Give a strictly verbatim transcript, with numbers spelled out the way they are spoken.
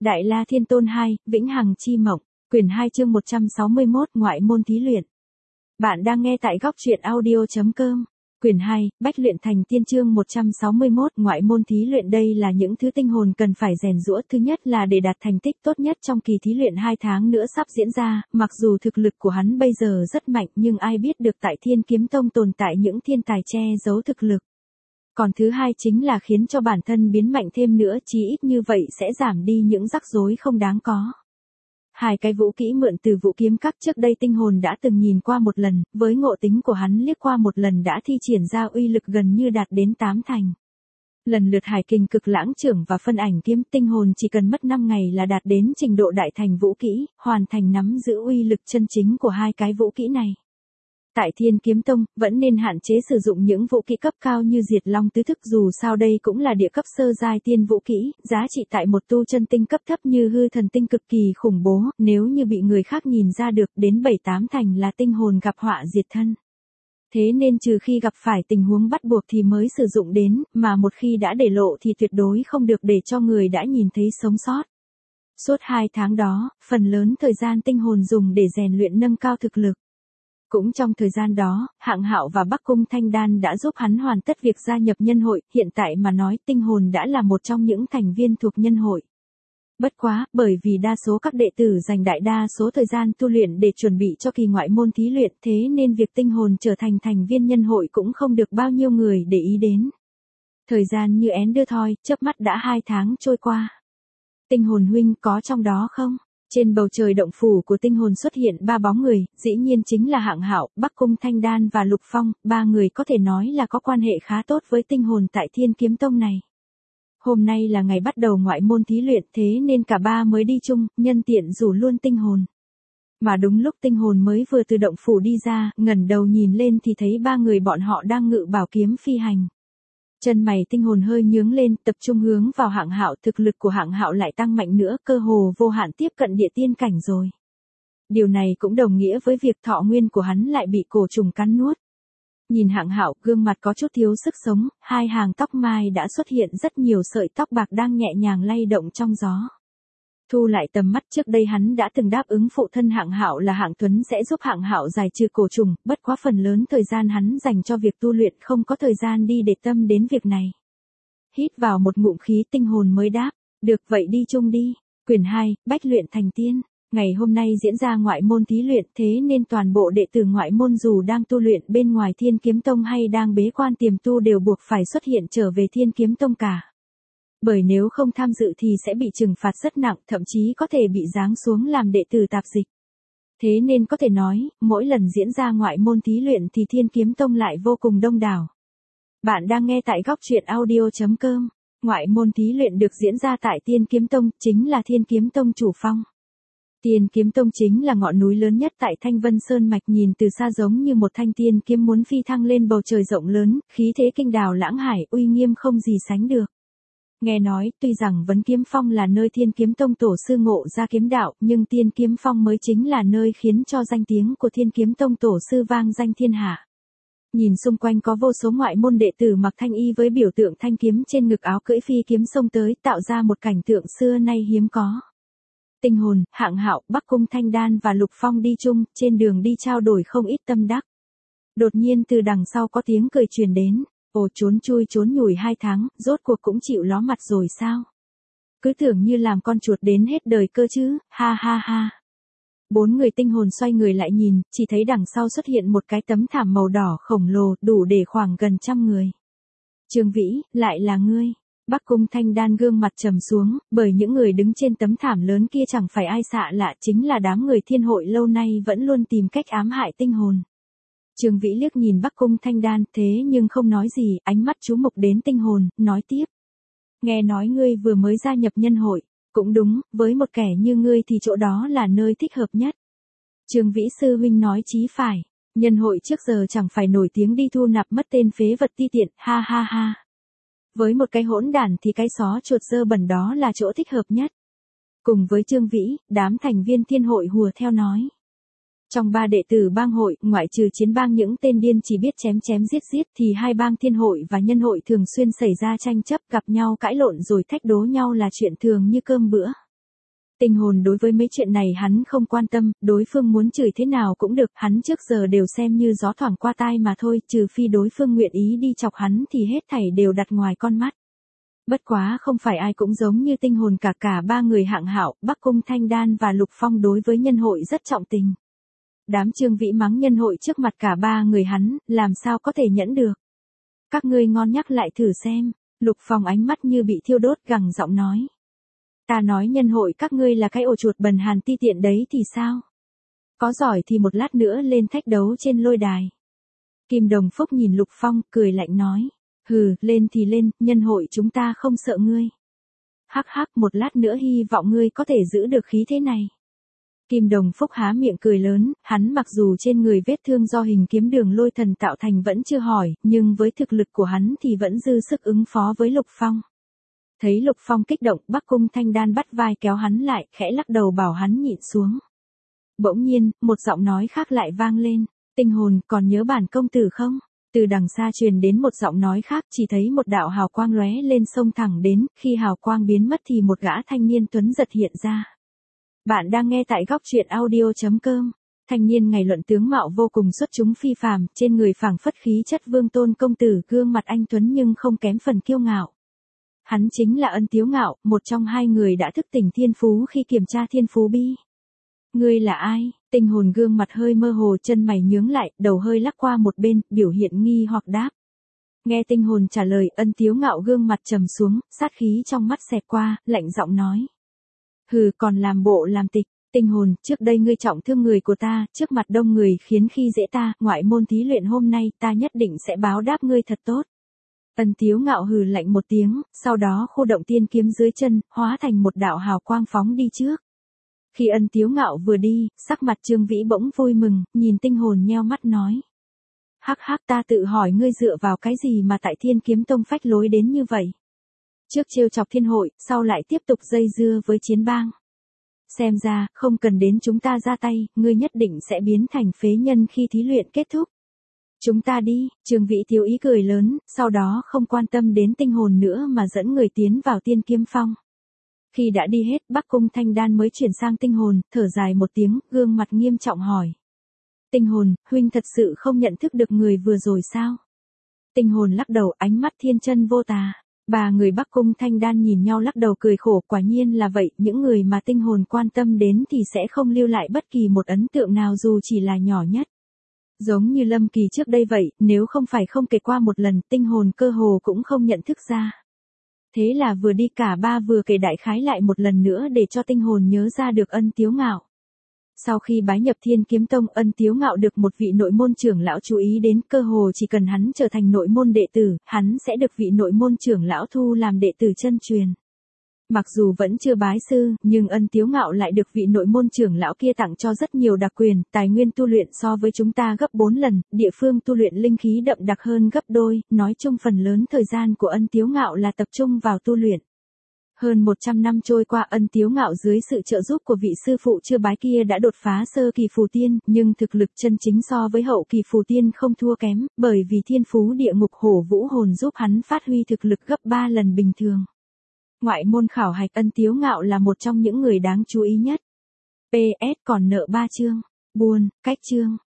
Đại La Thiên Tôn hai, Vĩnh Hằng Chi Mộng, quyển hai chương một trăm sáu mươi mốt, Ngoại môn thí luyện. Bạn đang nghe tại góc truyện audio.com. Quyển hai, Bách luyện thành tiên chương một trăm sáu mươi mốt, Ngoại môn thí luyện. Đây là những thứ tinh hồn cần phải rèn giũa. Thứ nhất là để đạt thành tích tốt nhất trong kỳ thí luyện hai tháng nữa sắp diễn ra. Mặc dù thực lực của hắn bây giờ rất mạnh, nhưng ai biết được tại Thiên Kiếm Tông tồn tại những thiên tài che giấu thực lực. Còn thứ hai chính là khiến cho bản thân biến mạnh thêm nữa, chí ít như vậy sẽ giảm đi những rắc rối không đáng có. Hai cái vũ kỹ mượn từ vũ kiếm các trước đây tinh hồn đã từng nhìn qua một lần, với ngộ tính của hắn liếc qua một lần đã thi triển ra uy lực gần như đạt đến tám thành. Lần lượt Hải Kình Cực Lãng Trưởng và Phân Ảnh Kiếm, tinh hồn chỉ cần mất năm ngày là đạt đến trình độ đại thành vũ kỹ, hoàn thành nắm giữ uy lực chân chính của hai cái vũ kỹ này. Tại Thiên Kiếm Tông, vẫn nên hạn chế sử dụng những vũ kỹ cấp cao như Diệt Long Tứ Thức, dù sao đây cũng là địa cấp sơ giai tiên vũ kỹ, giá trị tại một tu chân tinh cấp thấp như Hư Thần Tinh cực kỳ khủng bố, nếu như bị người khác nhìn ra được đến bảy tám thành là tinh hồn gặp họa diệt thân. Thế nên trừ khi gặp phải tình huống bắt buộc thì mới sử dụng đến, mà một khi đã để lộ thì tuyệt đối không được để cho người đã nhìn thấy sống sót. Suốt hai tháng đó, phần lớn thời gian tinh hồn dùng để rèn luyện nâng cao thực lực. Cũng trong thời gian đó, Hạng Hạo và Bắc Cung Thanh Đan đã giúp hắn hoàn tất việc gia nhập nhân hội, hiện tại mà nói tinh hồn đã là một trong những thành viên thuộc nhân hội. Bất quá, bởi vì đa số các đệ tử dành đại đa số thời gian tu luyện để chuẩn bị cho kỳ ngoại môn thí luyện, thế nên việc tinh hồn trở thành thành viên nhân hội cũng không được bao nhiêu người để ý đến. Thời gian như én đưa thoi, chớp mắt đã hai tháng trôi qua. Tinh hồn huynh có trong đó không? Trên bầu trời động phủ của tinh hồn xuất hiện ba bóng người, dĩ nhiên chính là Hạng Hạo, Bắc Cung Thanh Đan và Lục Phong, ba người có thể nói là có quan hệ khá tốt với tinh hồn tại Thiên Kiếm Tông này. Hôm nay là ngày bắt đầu ngoại môn thí luyện, thế nên cả ba mới đi chung, nhân tiện rủ luôn tinh hồn. Mà đúng lúc tinh hồn mới vừa từ động phủ đi ra, ngẩng đầu nhìn lên thì thấy ba người bọn họ đang ngự bảo kiếm phi hành. Chân mày tinh hồn hơi nhướng lên, tập trung hướng vào Hạng Hạo, thực lực của Hạng Hạo lại tăng mạnh nữa, cơ hồ vô hạn tiếp cận địa tiên cảnh rồi. Điều này cũng đồng nghĩa với việc thọ nguyên của hắn lại bị cổ trùng cắn nuốt. Nhìn Hạng Hạo, gương mặt có chút thiếu sức sống, hai hàng tóc mai đã xuất hiện rất nhiều sợi tóc bạc đang nhẹ nhàng lay động trong gió. Thu lại tầm mắt, trước đây hắn đã từng đáp ứng phụ thân Hạng Hạo là Hạng Tuấn sẽ giúp Hạng Hạo giải trừ cổ trùng, bất quá phần lớn thời gian hắn dành cho việc tu luyện, không có thời gian đi để tâm đến việc này. Hít vào một ngụm khí, tinh hồn mới đáp, được vậy đi chung đi. Quyển hai, Bách luyện thành tiên. Ngày hôm nay diễn ra ngoại môn thí luyện, thế nên toàn bộ đệ tử ngoại môn dù đang tu luyện bên ngoài Thiên Kiếm Tông hay đang bế quan tiềm tu đều buộc phải xuất hiện trở về Thiên Kiếm Tông cả. Bởi nếu không tham dự thì sẽ bị trừng phạt rất nặng, thậm chí có thể bị giáng xuống làm đệ tử tạp dịch. Thế nên có thể nói, mỗi lần diễn ra ngoại môn thí luyện thì Thiên Kiếm Tông lại vô cùng đông đảo. Bạn đang nghe tại góc truyện audio.com. Ngoại môn thí luyện được diễn ra tại Thiên Kiếm Tông, chính là Thiên Kiếm Tông chủ phong. Thiên Kiếm Tông chính là ngọn núi lớn nhất tại Thanh Vân Sơn Mạch, nhìn từ xa giống như một thanh tiên kiếm muốn phi thăng lên bầu trời rộng lớn, khí thế kinh đào lãng hải, uy nghiêm không gì sánh được. Nghe nói, tuy rằng Vấn Kiếm Phong là nơi Thiên Kiếm Tông tổ sư ngộ ra kiếm đạo, nhưng Thiên Kiếm Phong mới chính là nơi khiến cho danh tiếng của Thiên Kiếm Tông tổ sư vang danh thiên hạ. Nhìn xung quanh có vô số ngoại môn đệ tử mặc thanh y với biểu tượng thanh kiếm trên ngực áo, cưỡi phi kiếm xông tới, tạo ra một cảnh tượng xưa nay hiếm có. Tinh hồn, Hạng Hạo, Bắc Cung Thanh Đan và Lục Phong đi chung, trên đường đi trao đổi không ít tâm đắc. Đột nhiên từ đằng sau có tiếng cười truyền đến. Ồ, trốn chui trốn nhủi hai tháng, rốt cuộc cũng chịu ló mặt rồi sao? Cứ tưởng như làm con chuột đến hết đời cơ chứ, ha ha ha. Bốn người tinh hồn xoay người lại nhìn, chỉ thấy đằng sau xuất hiện một cái tấm thảm màu đỏ khổng lồ, đủ để khoảng gần trăm người. Trương Vĩ, lại là ngươi. Bắc Cung Thanh Đan gương mặt trầm xuống, bởi những người đứng trên tấm thảm lớn kia chẳng phải ai xạ lạ, chính là đám người thiên hội lâu nay vẫn luôn tìm cách ám hại tinh hồn. Trương Vĩ liếc nhìn Bắc Cung Thanh Đan, thế nhưng không nói gì, ánh mắt chú mục đến tinh hồn, nói tiếp. Nghe nói ngươi vừa mới gia nhập nhân hội, cũng đúng, với một kẻ như ngươi thì chỗ đó là nơi thích hợp nhất. Trương Vĩ sư huynh nói chí phải, nhân hội trước giờ chẳng phải nổi tiếng đi thu nạp mất tên phế vật ti tiện, ha ha ha. Với một cái hỗn đản thì cái xó chuột dơ bẩn đó là chỗ thích hợp nhất. Cùng với Trương Vĩ, đám thành viên thiên hội hùa theo nói. Trong ba đệ tử bang hội, ngoại trừ chiến bang những tên điên chỉ biết chém chém giết giết thì hai bang thiên hội và nhân hội thường xuyên xảy ra tranh chấp, gặp nhau cãi lộn rồi thách đố nhau là chuyện thường như cơm bữa. Tinh hồn đối với mấy chuyện này hắn không quan tâm, đối phương muốn chửi thế nào cũng được, hắn trước giờ đều xem như gió thoảng qua tai mà thôi, trừ phi đối phương nguyện ý đi chọc hắn thì hết thảy đều đặt ngoài con mắt. Bất quá không phải ai cũng giống như tinh hồn, cả cả ba người hạng hảo, Bắc Cung Thanh Đan và Lục Phong đối với nhân hội rất trọng tình. Đám Trương Vĩ mắng nhân hội trước mặt cả ba người hắn, làm sao có thể nhẫn được. Các ngươi ngon nhắc lại thử xem, Lục Phong ánh mắt như bị thiêu đốt gằn giọng nói. Ta nói nhân hội các ngươi là cái ổ chuột bần hàn ti tiện đấy thì sao? Có giỏi thì một lát nữa lên thách đấu trên lôi đài. Kim Đồng Phúc nhìn Lục Phong, cười lạnh nói. Hừ, lên thì lên, nhân hội chúng ta không sợ ngươi. Hắc hắc, một lát nữa hy vọng ngươi có thể giữ được khí thế này. Kim Đồng Phúc há miệng cười lớn, hắn mặc dù trên người vết thương do hình kiếm đường lôi thần tạo thành vẫn chưa hỏi, nhưng với thực lực của hắn thì vẫn dư sức ứng phó với Lục Phong. Thấy Lục Phong kích động, Bắc Cung Thanh Đan bắt vai kéo hắn lại, khẽ lắc đầu bảo hắn nhịn xuống. Bỗng nhiên, một giọng nói khác lại vang lên, tinh hồn, còn nhớ bản công tử không? Từ đằng xa truyền đến một giọng nói khác, chỉ thấy một đạo hào quang lóe lên xông thẳng đến, khi hào quang biến mất thì một gã thanh niên tuấn giật hiện ra. Bạn đang nghe tại góc truyện audio chấm com. Thanh niên ngày luận tướng mạo vô cùng xuất chúng phi phàm, trên người phảng phất khí chất vương tôn công tử, gương mặt anh tuấn nhưng không kém phần kiêu ngạo. Hắn chính là Ân Tiếu Ngạo, một trong hai người đã thức tỉnh thiên phú khi kiểm tra thiên phú bi. Ngươi là ai? Tinh hồn gương mặt hơi mơ hồ, chân mày nhướng lại, đầu hơi lắc qua một bên, biểu hiện nghi hoặc đáp. Nghe tinh hồn trả lời, Ân Tiếu Ngạo gương mặt trầm xuống, sát khí trong mắt xẹt qua, lạnh giọng nói. Hừ, còn làm bộ làm tịch, tinh hồn, trước đây ngươi trọng thương người của ta, trước mặt đông người khiến khi dễ ta, ngoại môn thí luyện hôm nay ta nhất định sẽ báo đáp ngươi thật tốt. Ân Tiếu Ngạo hừ lạnh một tiếng, sau đó khu động tiên kiếm dưới chân, hóa thành một đạo hào quang phóng đi trước. Khi Ân Tiếu Ngạo vừa đi, sắc mặt Trương Vĩ bỗng vui mừng, nhìn tinh hồn nheo mắt nói. Hắc hắc, ta tự hỏi ngươi dựa vào cái gì mà tại Thiên Kiếm Tông phách lối đến như vậy. Trước trêu chọc thiên hội, sau lại tiếp tục dây dưa với chiến bang. Xem ra, không cần đến chúng ta ra tay, ngươi nhất định sẽ biến thành phế nhân khi thí luyện kết thúc. Chúng ta đi, Trương Vĩ thiếu ý cười lớn, sau đó không quan tâm đến tinh hồn nữa mà dẫn người tiến vào Tiên Kiếm Phong. Khi đã đi hết, Bắc Cung Thanh Đan mới chuyển sang tinh hồn, thở dài một tiếng, gương mặt nghiêm trọng hỏi. Tinh hồn, huynh thật sự không nhận thức được người vừa rồi sao? Tinh hồn lắc đầu, ánh mắt thiên chân vô tà. Ba người Bắc Cung Thanh Đan nhìn nhau lắc đầu cười khổ, quả nhiên là vậy, những người mà tinh hồn quan tâm đến thì sẽ không lưu lại bất kỳ một ấn tượng nào dù chỉ là nhỏ nhất. Giống như Lâm Kỳ trước đây vậy, nếu không phải không kể qua một lần, tinh hồn cơ hồ cũng không nhận thức ra. Thế là vừa đi cả ba vừa kể đại khái lại một lần nữa để cho tinh hồn nhớ ra được Ân Tiếu Ngạo. Sau khi bái nhập Thiên Kiếm Tông, Ân Tiếu Ngạo được một vị nội môn trưởng lão chú ý đến, cơ hồ chỉ cần hắn trở thành nội môn đệ tử, hắn sẽ được vị nội môn trưởng lão thu làm đệ tử chân truyền. Mặc dù vẫn chưa bái sư, nhưng Ân Tiếu Ngạo lại được vị nội môn trưởng lão kia tặng cho rất nhiều đặc quyền, tài nguyên tu luyện so với chúng ta gấp bốn lần, địa phương tu luyện linh khí đậm đặc hơn gấp đôi, nói chung phần lớn thời gian của Ân Tiếu Ngạo là tập trung vào tu luyện. Hơn một trăm năm trôi qua, Ân Tiếu Ngạo dưới sự trợ giúp của vị sư phụ chưa bái kia đã đột phá sơ kỳ phù tiên, nhưng thực lực chân chính so với hậu kỳ phù tiên không thua kém, bởi vì thiên phú địa ngục hổ vũ hồn giúp hắn phát huy thực lực gấp ba lần bình thường. Ngoại môn khảo hạch, Ân Tiếu Ngạo là một trong những người đáng chú ý nhất. pê ét còn nợ ba chương. Buồn, cách chương.